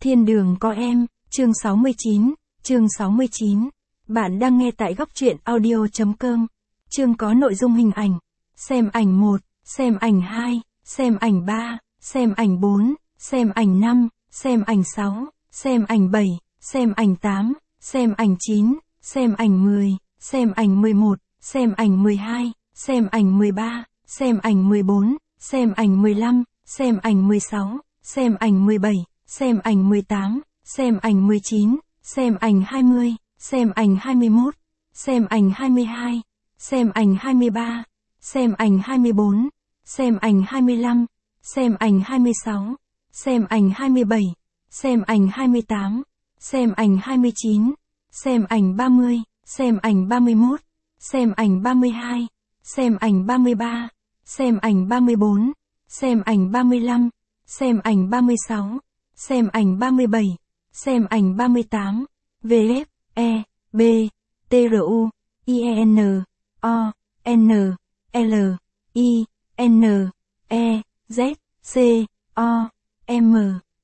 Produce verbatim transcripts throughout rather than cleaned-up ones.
Thiên đường có em, chương sáu mươi chín, chương sáu mươi chín. Bạn đang nghe tại góc truyện audio chấm com. Chương có nội dung hình ảnh. Xem ảnh một, xem ảnh hai, xem ảnh ba, xem ảnh bốn, xem ảnh năm, xem ảnh sáu, xem ảnh bảy, xem ảnh tám, xem ảnh chín, xem ảnh mười, xem ảnh mười một, xem ảnh mười hai, xem ảnh mười ba, xem ảnh mười bốn, xem ảnh mười lăm, xem ảnh mười sáu, xem ảnh mười bảy, xem ảnh mười tám, xem ảnh mười chín, xem ảnh hai mươi, xem ảnh hai mươi mốt, xem ảnh hai mươi hai, xem ảnh hai mươi ba, xem ảnh hai mươi bốn, xem ảnh hai mươi lăm, xem ảnh hai mươi sáu, xem ảnh hai mươi bảy, xem ảnh hai mươi tám, xem ảnh hai mươi chín, xem ảnh ba mươi, xem ảnh ba mươi mốt, xem ảnh ba mươi hai, xem ảnh ba mươi ba, xem ảnh ba mươi bốn, xem ảnh ba mươi lăm, xem ảnh ba mươi sáu, xem ảnh ba mươi bảy, xem ảnh ba mươi tám, vê ép, E, B, T R U, I E N, O, N, L, I, N, E, Z, C, O, M.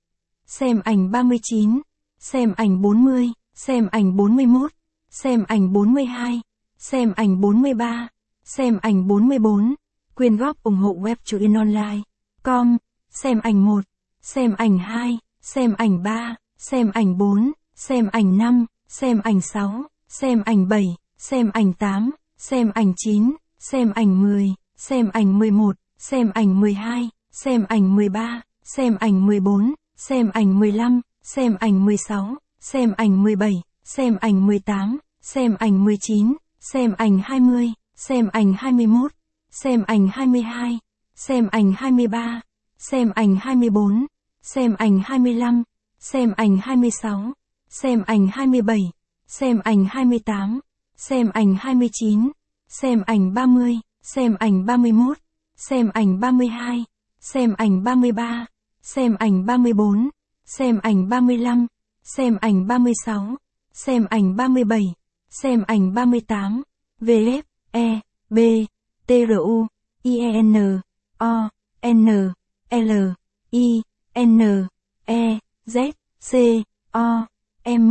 Xem ảnh ba mươi chín, xem ảnh bốn mươi, xem ảnh bốn mươi mốt, xem ảnh bốn mươi hai, xem ảnh bốn mươi ba, xem ảnh bốn mươi bốn. Quyên góp ủng hộ web truyện online com. Xem ảnh một, xem ảnh hai, xem ảnh ba, xem ảnh bốn, xem ảnh năm, xem ảnh sáu, xem ảnh bảy, xem ảnh tám, xem ảnh chín, xem ảnh mười, xem ảnh mười một, xem ảnh mười hai, xem ảnh mười ba, xem ảnh mười bốn, xem ảnh mười lăm, xem ảnh mười sáu, xem ảnh mười bảy, xem ảnh mười tám, xem ảnh mười chín, xem ảnh hai mươi, xem ảnh hai mươi mốt, xem ảnh hai mươi hai, xem ảnh hai mươi ba, xem ảnh hai mươi bốn, xem ảnh hai mươi lăm, xem ảnh hai mươi sáu, xem ảnh hai mươi bảy, xem ảnh hai mươi tám, xem ảnh hai mươi chín, xem ảnh ba mươi, xem ảnh ba mươi mốt, xem ảnh ba mươi hai, xem ảnh ba mươi ba, xem ảnh ba mươi bốn, xem ảnh ba mươi lăm, xem ảnh ba mươi sáu, xem ảnh ba mươi bảy, xem ảnh ba mươi tám, vê ép, E, B, T R U, I E N, O, N, L, I, N, E, Z, C, O, M.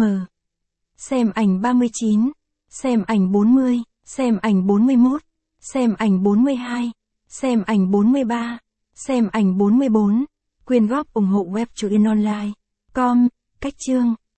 Xem ảnh ba mươi chín, xem ảnh bốn mươi, xem ảnh bốn mươi mốt, xem ảnh bốn mươi hai, xem ảnh bốn mươi ba, xem ảnh bốn mươi bốn. Quyên góp ủng hộ web truyện online com. Cách chương.